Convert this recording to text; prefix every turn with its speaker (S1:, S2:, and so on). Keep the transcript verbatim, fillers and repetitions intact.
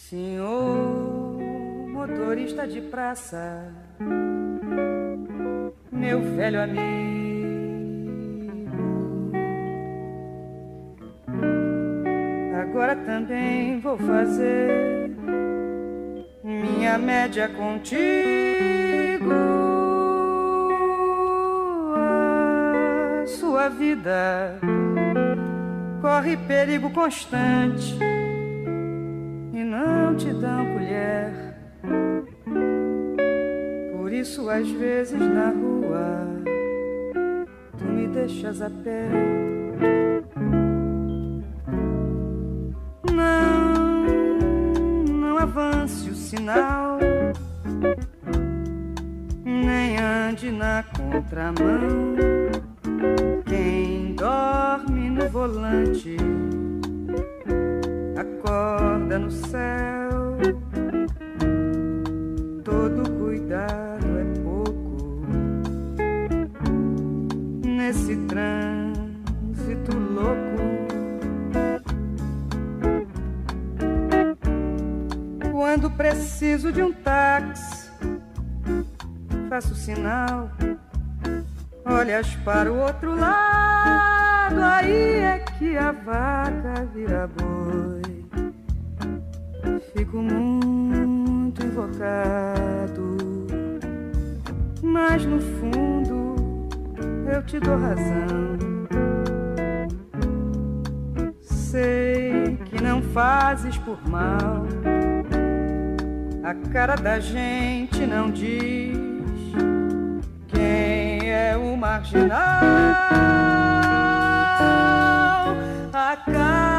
S1: Senhor motorista de praça, meu velho amigo, agora também vou fazer minha média contigo. A sua vida corre perigo constante e não te dão colher. Por isso às vezes na rua tu me deixas a pé. Não, não avance o sinal, nem ande na contramão. Quem dorme no volante acorda no céu. Todo cuidado é pouco nesse trânsito louco. Quando preciso de um táxi, faço sinal, olhas para o outro lado, aí é que a vaca vira boi. Fico muito invocado, mas no fundo eu te dou razão. Sei que não fazes por mal, a cara da gente não diz quem é o marginal. A cara